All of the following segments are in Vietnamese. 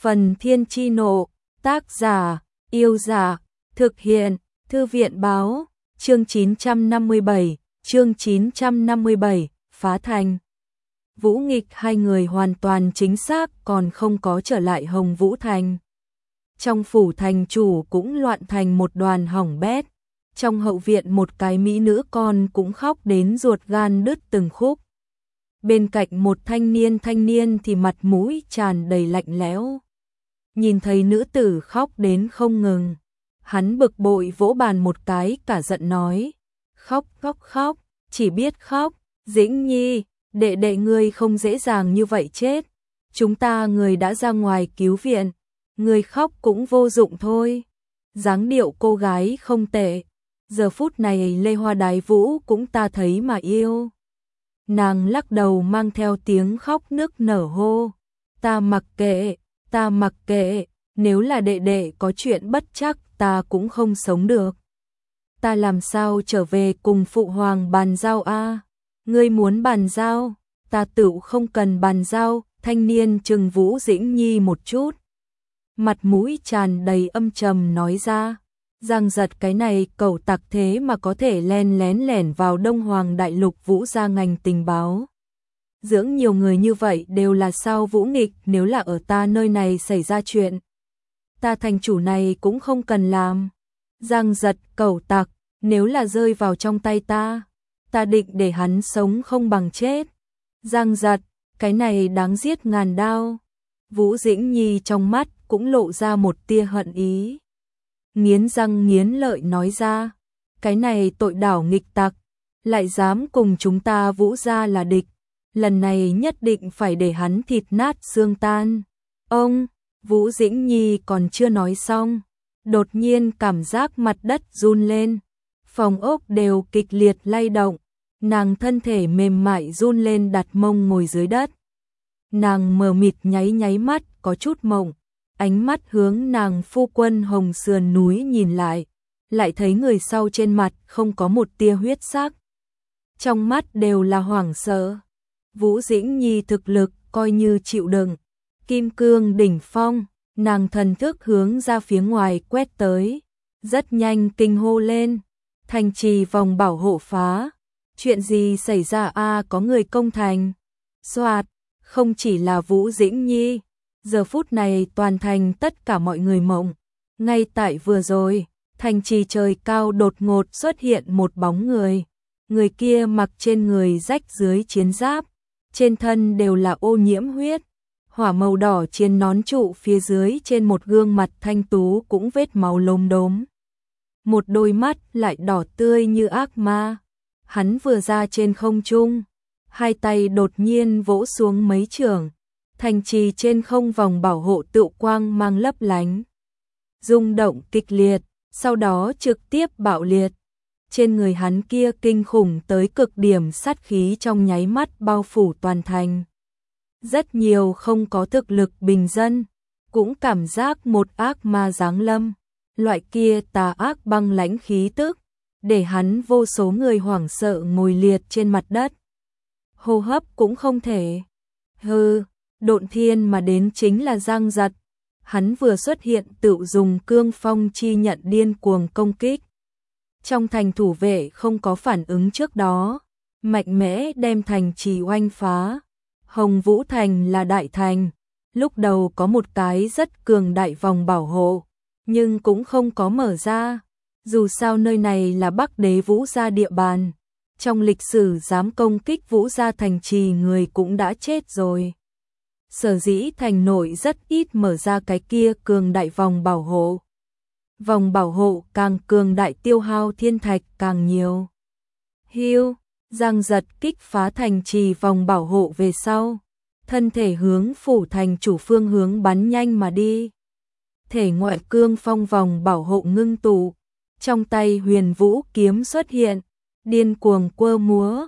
Phần Thiên Chi Nộ, tác giả, Yêu Dạ, thực hiện, Thư viện Báo, chương 957, phá thành. Vũ Nghịch hai người hoàn toàn chính xác còn không có trở lại Hồng Vũ Thành. Trong phủ thành chủ cũng loạn thành một đoàn hỏng bét, trong hậu viện một cái mỹ nữ con cũng khóc đến ruột gan đứt từng khúc. Bên cạnh một thanh niên thì mặt mũi tràn đầy lạnh lẽo. Nhìn thấy nữ tử khóc đến không ngừng, hắn bực bội vỗ bàn một cái cả giận nói: khóc, chỉ biết khóc, Dĩnh Nhi, đệ đệ ngươi không dễ dàng như vậy chết, chúng ta người đã ra ngoài cứu viện, ngươi khóc cũng vô dụng thôi. Dáng điệu cô gái không tệ, giờ phút này Lê Hoa Đái Vũ cũng ta thấy mà yêu. Nàng lắc đầu mang theo tiếng khóc nức nở hô: ta mặc kệ, nếu là đệ đệ có chuyện bất trắc ta cũng không sống được. Ta làm sao trở về cùng phụ hoàng bàn giao a? Ngươi muốn bàn giao, ta tự không cần bàn giao. Thanh niên trừng Vũ Dĩnh Nhi một chút, mặt mũi tràn đầy âm trầm nói ra. Giang Giật cái này cẩu tặc thế mà có thể len lẻn vào Đông Hoàng Đại Lục Vũ gia ngành tình báo. Dưỡng nhiều người như vậy đều là sao Vũ Nghịch, nếu là ở ta nơi này xảy ra chuyện, ta thành chủ này cũng không cần làm. Giang Giật cẩu tặc, nếu là rơi vào trong tay ta định để hắn sống không bằng chết. Giang Giật, cái này đáng giết ngàn đao. Vũ Dĩnh Nhi trong mắt cũng lộ ra một tia hận ý, nghiến răng nghiến lợi nói ra: cái này tội đảo nghịch tặc, lại dám cùng chúng ta Vũ gia là địch, lần này nhất định phải để hắn thịt nát xương tan. Ông, Vũ Dĩnh Nhi còn chưa nói xong, đột nhiên cảm giác mặt đất run lên, phòng ốc đều kịch liệt lay động, nàng thân thể mềm mại run lên đặt mông ngồi dưới đất. Nàng mờ mịt nháy mắt có chút mộng, ánh mắt hướng nàng phu quân Hồng Sườn núi nhìn lại thấy người sau trên mặt không có một tia huyết sắc, trong mắt đều là hoảng sợ. Vũ Dĩnh Nhi thực lực coi như chịu đựng, kim cương đỉnh phong, nàng thần thức hướng ra phía ngoài quét tới, rất nhanh kinh hô lên: thành trì vòng bảo hộ phá, chuyện gì xảy ra a? Có người công thành. Soạt, không chỉ là Vũ Dĩnh Nhi, giờ phút này toàn thành tất cả mọi người mộng. Ngay tại vừa rồi, thành trì trời cao đột ngột xuất hiện một bóng người. Người kia mặc trên người rách dưới chiến giáp, trên thân đều là ô nhiễm huyết, hỏa màu đỏ trên nón trụ phía dưới trên một gương mặt thanh tú cũng vết máu lốm đốm. Một đôi mắt lại đỏ tươi như ác ma. Hắn vừa ra trên không trung, hai tay đột nhiên vỗ xuống mấy chưởng, thành trì trên không vòng bảo hộ tự quang mang lấp lánh, rung động kịch liệt, sau đó trực tiếp bạo liệt. Trên người hắn kia kinh khủng tới cực điểm sát khí trong nháy mắt bao phủ toàn thành. Rất nhiều không có thực lực bình dân cũng cảm giác một ác ma giáng lâm, loại kia tà ác băng lãnh khí tức, để hắn vô số người hoảng sợ ngồi liệt trên mặt đất. Hô hấp cũng không thể. Hừ, độn thiên mà đến chính là Giang Giật. Hắn vừa xuất hiện tự dùng cương phong chi nhận điên cuồng công kích. Trong thành thủ vệ không có phản ứng trước đó, mạnh mẽ đem thành trì oanh phá. Hồng Vũ Thành là đại thành, lúc đầu có một cái rất cường đại vòng bảo hộ, nhưng cũng không có mở ra. Dù sao nơi này là Bắc Đế Vũ gia địa bàn, trong lịch sử dám công kích Vũ gia thành trì người cũng đã chết rồi. Sở dĩ thành nội rất ít mở ra cái kia cường đại vòng bảo hộ. Vòng bảo hộ càng cường đại tiêu hao thiên thạch càng nhiều. Hưu, Giang Giật kích phá thành trì vòng bảo hộ về sau, thân thể hướng phủ thành chủ phương hướng bắn nhanh mà đi. Thể ngoại cương phong vòng bảo hộ ngưng tụ, trong tay Huyền Vũ kiếm xuất hiện, điên cuồng quơ múa,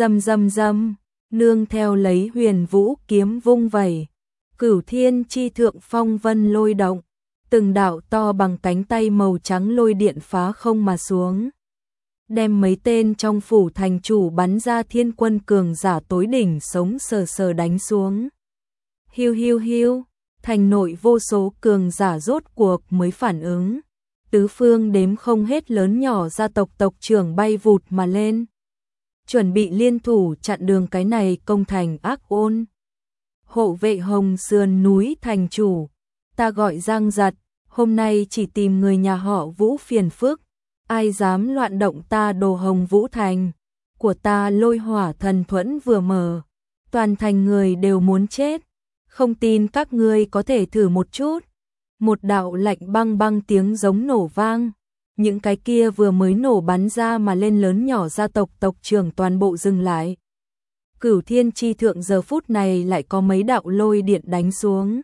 rầm, nương theo lấy Huyền Vũ kiếm vung vẩy, Cửu Thiên chi thượng phong vân lôi động, từng đạo to bằng cánh tay màu trắng lôi điện phá không mà xuống, đem mấy tên trong phủ thành chủ bắn ra thiên quân cường giả tối đỉnh sống sờ sờ đánh xuống. Hiu, Thành nội vô số cường giả rốt cuộc mới phản ứng. Tứ phương đếm không hết lớn nhỏ gia tộc tộc trưởng bay vụt mà lên. Chuẩn bị liên thủ chặn đường cái này công thành ác ôn. Hộ vệ Hồng Sườn núi thành chủ. Ta gọi Giang Giật, hôm nay chỉ tìm người nhà họ Vũ phiền phức. Ai dám loạn động ta đồ Hồng Vũ thành. Của ta lôi hỏa thần thuẫn vừa mở. Toàn thành người đều muốn chết. Không tin các ngươi có thể thử một chút. Một đạo lạnh băng băng tiếng giống nổ vang. Những cái kia vừa mới nổ bắn ra mà lên lớn nhỏ gia tộc tộc trưởng toàn bộ dừng lại. Cửu Thiên Chi Thượng giờ phút này lại có mấy đạo lôi điện đánh xuống.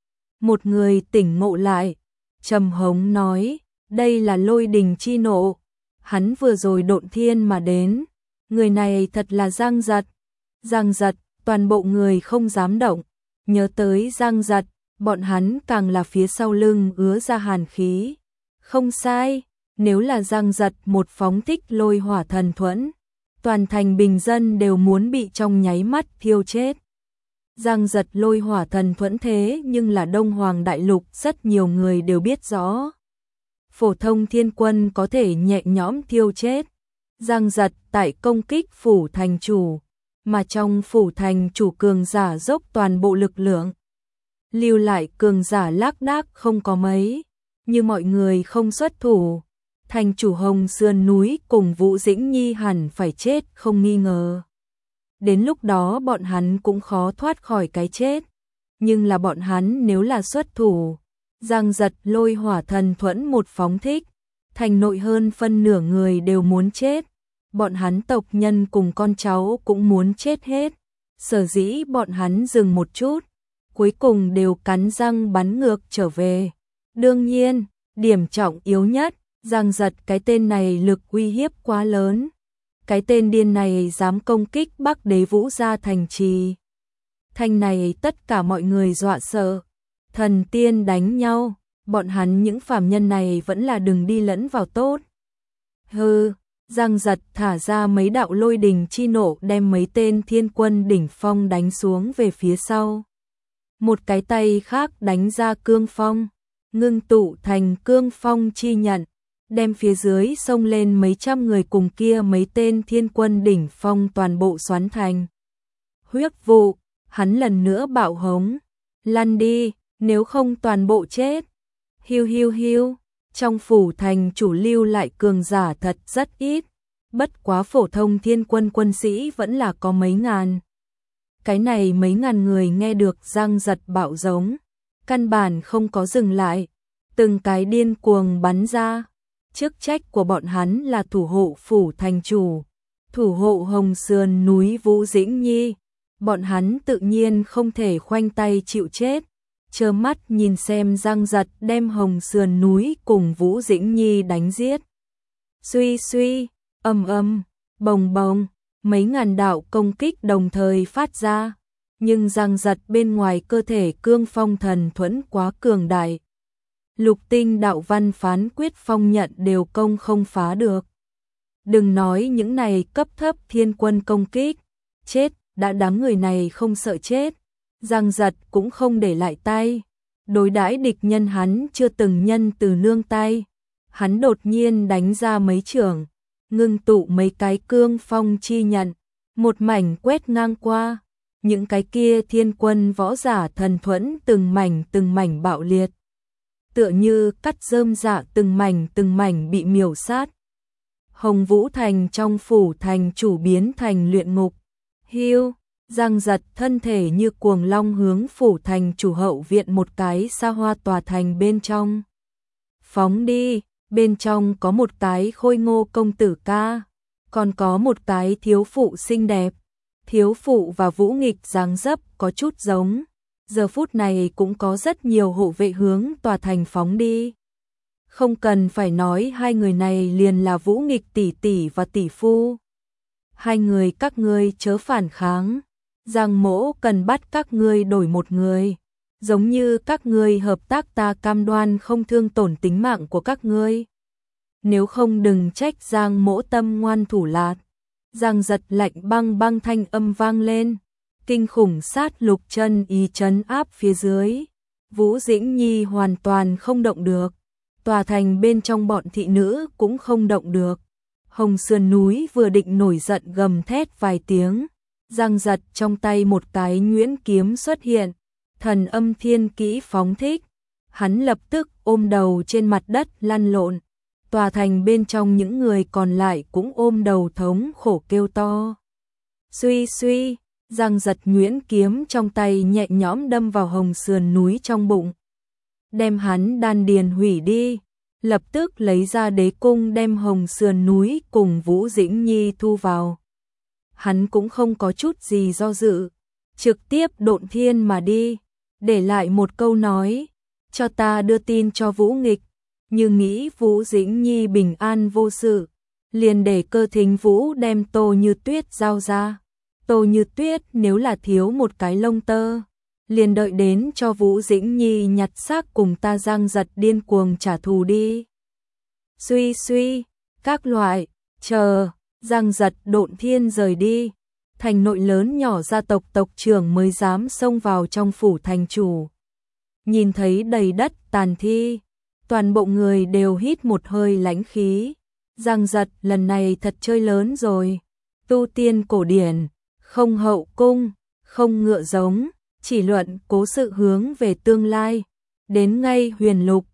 Một người tỉnh ngộ lại, trầm hống nói, đây là lôi đình chi nộ. Hắn vừa rồi độn thiên mà đến. Người này thật là Giang Giật. Giang Giật, toàn bộ người không dám động. Nhớ tới Giang Giật, bọn hắn càng là phía sau lưng ứa ra hàn khí. Không sai, nếu là Giang Giật một phóng thích lôi hỏa thần thuẫn, toàn thành bình dân đều muốn bị trong nháy mắt thiêu chết. Giang Giật lôi hỏa thần thuẫn thế nhưng là Đông Hoàng Đại Lục rất nhiều người đều biết rõ. Phổ thông thiên quân có thể nhẹ nhõm thiêu chết. Giang Giật tại công kích phủ thành chủ, mà trong phủ thành chủ cường giả dốc toàn bộ lực lượng. Lưu lại cường giả lác đác không có mấy, như mọi người không xuất thủ. Thành chủ Hồng Sườn núi cùng Vũ Dĩnh Nhi hẳn phải chết không nghi ngờ. Đến lúc đó bọn hắn cũng khó thoát khỏi cái chết. Nhưng là bọn hắn nếu là xuất thủ, Giang Giật lôi hỏa thần thuẫn một phóng thích, thành nội hơn phân nửa người đều muốn chết. Bọn hắn tộc nhân cùng con cháu cũng muốn chết hết. Sở dĩ bọn hắn dừng một chút, cuối cùng đều cắn răng bắn ngược trở về. Đương nhiên, điểm trọng yếu nhất, Giang Giật cái tên này lực uy hiếp quá lớn. Cái tên điên này dám công kích Bắc Đế Vũ gia thành trì. Thành này tất cả mọi người dọa sợ. Thần tiên đánh nhau, bọn hắn những phàm nhân này vẫn là đừng đi lẫn vào tốt. Hừ, Giang Giật thả ra mấy đạo lôi đình chi nộ đem mấy tên thiên quân đỉnh phong đánh xuống về phía sau. Một cái tay khác đánh ra cương phong, ngưng tụ thành cương phong chi nhận, đem phía dưới xông lên mấy trăm người cùng kia mấy tên thiên quân đỉnh phong toàn bộ xoắn thành huyết vụ. Hắn lần nữa bạo hống, lăn đi, nếu không toàn bộ chết. Hiu hiu hiu, trong phủ thành chủ lưu lại cường giả thật rất ít, bất quá phổ thông thiên quân quân sĩ vẫn là có mấy ngàn. Cái này mấy ngàn người nghe được Giang Giật bạo giống, căn bản không có dừng lại, từng cái điên cuồng bắn ra. Chức trách của bọn hắn là thủ hộ phủ thành chủ, thủ hộ Hồng Sườn núi Vũ Dĩnh Nhi. Bọn hắn tự nhiên không thể khoanh tay chịu chết, trơ mắt nhìn xem Giang Giật đem Hồng Sườn núi cùng Vũ Dĩnh Nhi đánh giết. Suy suy, ầm ầm, bồng bồng, mấy ngàn đạo công kích đồng thời phát ra, nhưng Giang Giật bên ngoài cơ thể cương phong thần thuẫn quá cường đại. Lục tinh đạo văn phán quyết phong nhận đều công không phá được. Đừng nói những này cấp thấp thiên quân công kích, chết, đã đám người này không sợ chết. Giang Giật cũng không để lại tay, đối đãi địch nhân hắn chưa từng nhân từ nương tay. Hắn đột nhiên đánh ra mấy chưởng, ngưng tụ mấy cái cương phong chi nhận, một mảnh quét ngang qua. Những cái kia thiên quân võ giả thần thuẫn từng mảnh bạo liệt, tựa như cắt rơm rạ từng mảnh bị miểu sát. Hồng Vũ thành trong phủ thành chủ biến thành luyện ngục. Hiu, Giang Giật thân thể như cuồng long hướng phủ thành chủ hậu viện một cái xa hoa tòa thành bên trong. Phóng đi, bên trong có một cái khôi ngô công tử ca, còn có một cái thiếu phụ xinh đẹp. Thiếu phụ và Vũ Nghịch dáng dấp có chút giống. Giờ phút này cũng có rất nhiều hộ vệ hướng tòa thành phóng đi. Không cần phải nói hai người này liền là Vũ Nghịch tỷ tỷ và tỷ phu. Hai người các ngươi chớ phản kháng. Giang mỗ cần bắt các ngươi đổi một người. Giống như các ngươi hợp tác ta cam đoan không thương tổn tính mạng của các ngươi. Nếu không đừng trách Giang mỗ tâm ngoan thủ lạt. Giang Giật lạnh băng băng thanh âm vang lên. Kinh khủng sát lục chân ý trấn áp phía dưới. Vũ Dĩnh Nhi hoàn toàn không động được. Tòa thành bên trong bọn thị nữ cũng không động được. Hồng Sườn núi vừa định nổi giận gầm thét vài tiếng, giang giật trong tay một cái nhuyễn kiếm xuất hiện, thần âm thiên kỹ phóng thích. Hắn lập tức ôm đầu trên mặt đất lăn lộn. Tòa thành bên trong những người còn lại cũng ôm đầu thống khổ kêu to. Suy suy, giang giật nhuyễn kiếm trong tay nhẹ nhõm đâm vào Hồng Sườn núi trong bụng, đem hắn đan điền hủy đi. Lập tức lấy ra đế cung đem Hồng Sườn núi cùng Vũ Dĩnh Nhi thu vào. Hắn cũng không có chút gì do dự, trực tiếp độn thiên mà đi, để lại một câu nói, cho ta đưa tin cho Vũ Nghịch, như nghĩ Vũ Dĩnh Nhi bình an vô sự, liền để Cơ Thính Vũ đem Tô Như Tuyết giao ra. Tô Như Tuyết nếu là thiếu một cái lông tơ, liền đợi đến cho Vũ Dĩnh Nhi nhặt xác cùng ta giang giật điên cuồng trả thù đi. Suy suy, các loại, chờ, giang giật độn thiên rời đi. Thành nội lớn nhỏ gia tộc tộc trưởng mới dám xông vào trong phủ thành chủ. Nhìn thấy đầy đất tàn thi, toàn bộ người đều hít một hơi lãnh khí. Giang giật lần này thật chơi lớn rồi. Tu tiên cổ điển, không hậu cung, không ngựa giống, chỉ luận cố sự hướng về tương lai. Đến ngay huyền lục,